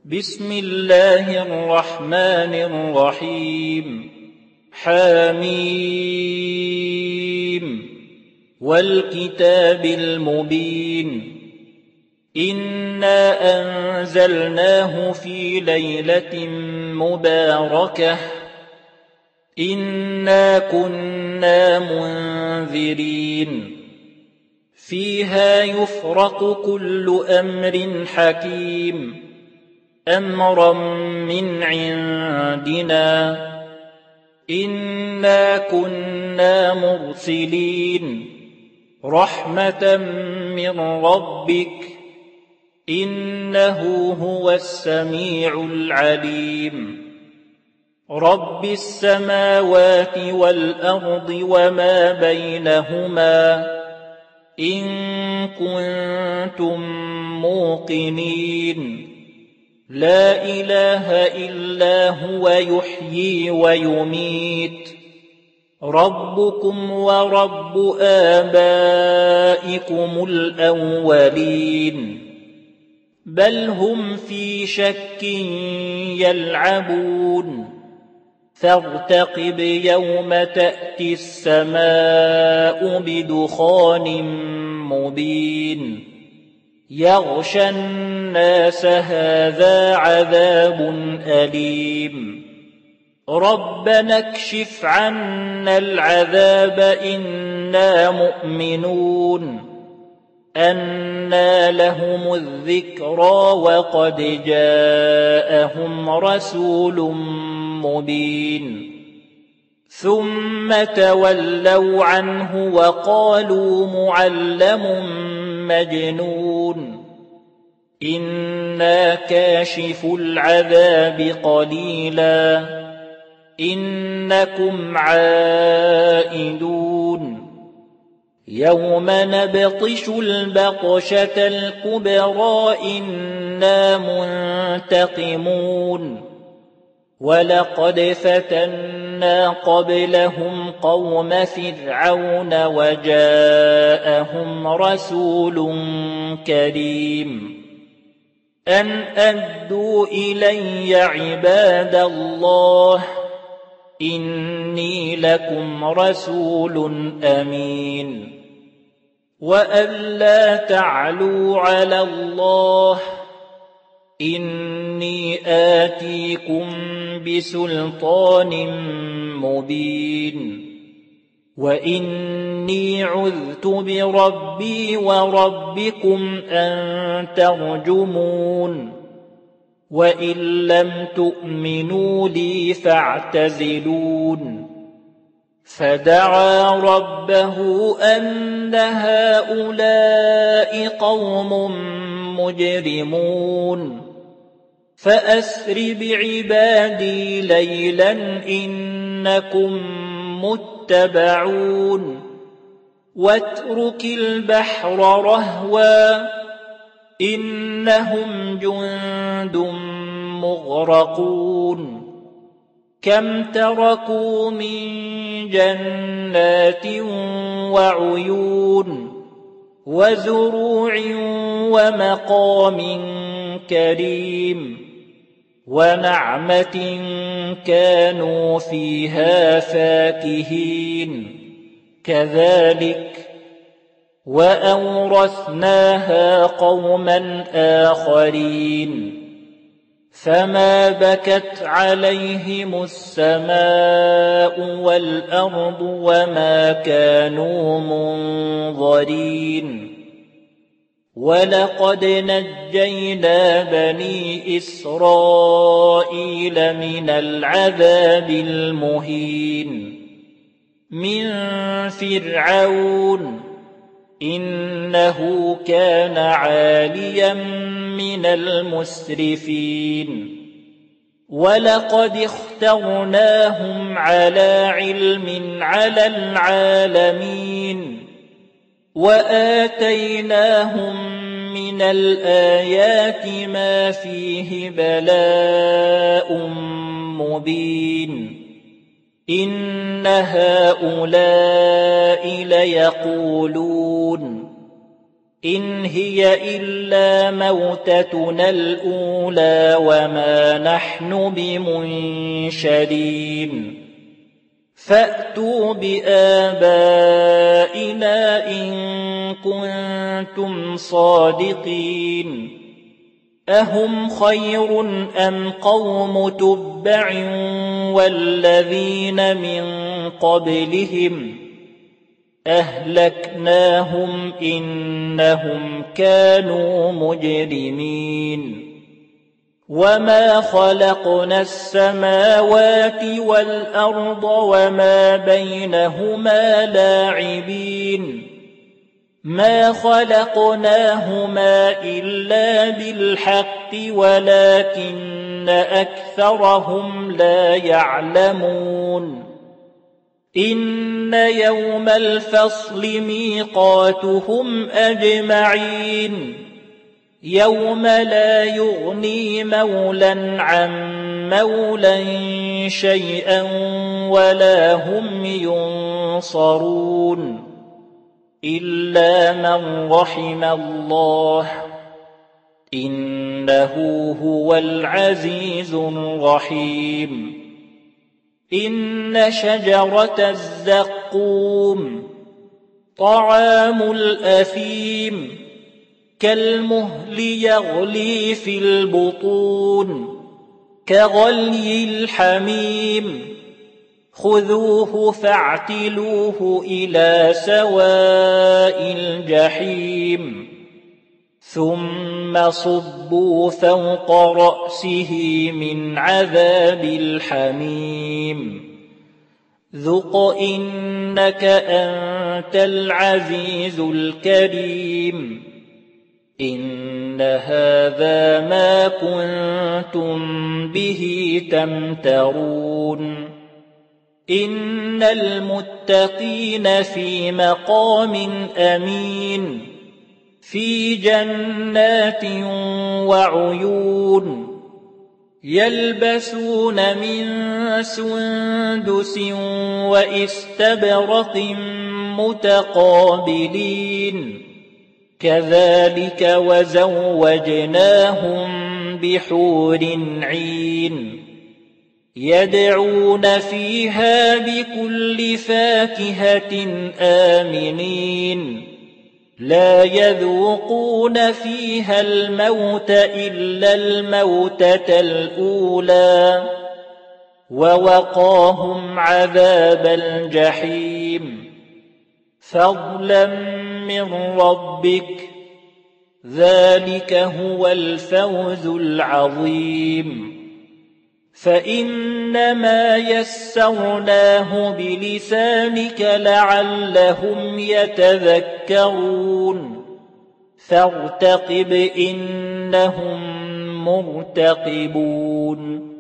بسم الله الرحمن الرحيم حميم والكتاب المبين إنا أنزلناه في ليلة مباركة إنا كنا منذرين فيها يفرق كل أمر حكيم أمرا من عندنا إنا كنا مرسلين رحمة من ربك إنه هو السميع العليم رب السماوات والأرض وما بينهما إن كنتم موقنين لا إله إلا هو يحيي ويميت ربكم ورب آبائكم الأولين بل هم في شك يلعبون فارتقب يوم تأتي السماء بدخان مبين يغشى الناس هذا عذاب أليم ربنا اكشف عنا العذاب إنا مؤمنون أنى لهم الذكرى وقد جاءهم رسول مبين ثم تولوا عنه وقالوا معلم مجنون إنا كاشف العذاب قليلا إنكم عائدون يوم نبطش البطشة الكبرى إنا منتقمون ولقد فتنا قبلهم قوم فرعون وجاءهم رسول كريم أن أدوا إلي عباد الله إني لكم رسول أمين وأن لا تعلوا على الله إني آتيكم بسلطان مبين وإني عذت بربي وربكم أن ترجمون وإن لم تؤمنوا لي فاعتزلون فدعا ربه أن هؤلاء قوم مجرمون فأسر بعبادي ليلا إنكم متبعون واترك البحر رهوا إنهم جند مغرقون كم تركوا من جنات وعيون وزروع ومقام كريم ونعمة كانوا فيها فاكهين كذلك وأورثناها قوما آخرين فما بكت عليهم السماء والأرض وما كانوا منظرين ولقد نجينا بني إسرائيل من العذاب المهين من فرعون إنه كان عاليا من المسرفين ولقد اخترناهم على علم على العالمين وآتيناهم من الآيات ما فيه بلاء مبين إن هؤلاء ليقولون إن هي إلا موتتنا الأولى وما نحن بمنشرين فأتوا بآبائنا إن كنتم صادقين أهم خير أم قوم تبع والذين من قبلهم أهلكناهم إنهم كانوا مجرمين وما خلقنا السماوات والأرض وما بينهما لاعبين ما خلقناهما إلا بالحق ولكن أكثرهم لا يعلمون إن يوم الفصل ميقاتهم أجمعين يوم لا يغني مولا عن مولا شيئا ولا هم ينصرون إلا من رحم الله إنه هو العزيز الرحيم إن شجرة الزقوم طعام الأثيم كالمهل يغلي في البطون كغلي الحميم خذوه فاعتلوه إلى سواء الجحيم ثم صبوا فوق رأسه من عذاب الحميم ذق إنك أنت العزيز الكريم إن هذا ما كنتم به تمترون إن المتقين في مقام أمين في جنات وعيون يلبسون من سندس وإستبرق متقابلين كذلك وزوجناهم بحور عين يدعون فيها بكل فاكهة آمنين لا يذوقون فيها الموت إلا الموتة الأولى ووقاهم عذاب الجحيم فضلا من ربك ذلك هو الفوز العظيم فإنما يسرناه بلسانك لعلهم يتذكرون فارتقب إنهم مرتقبون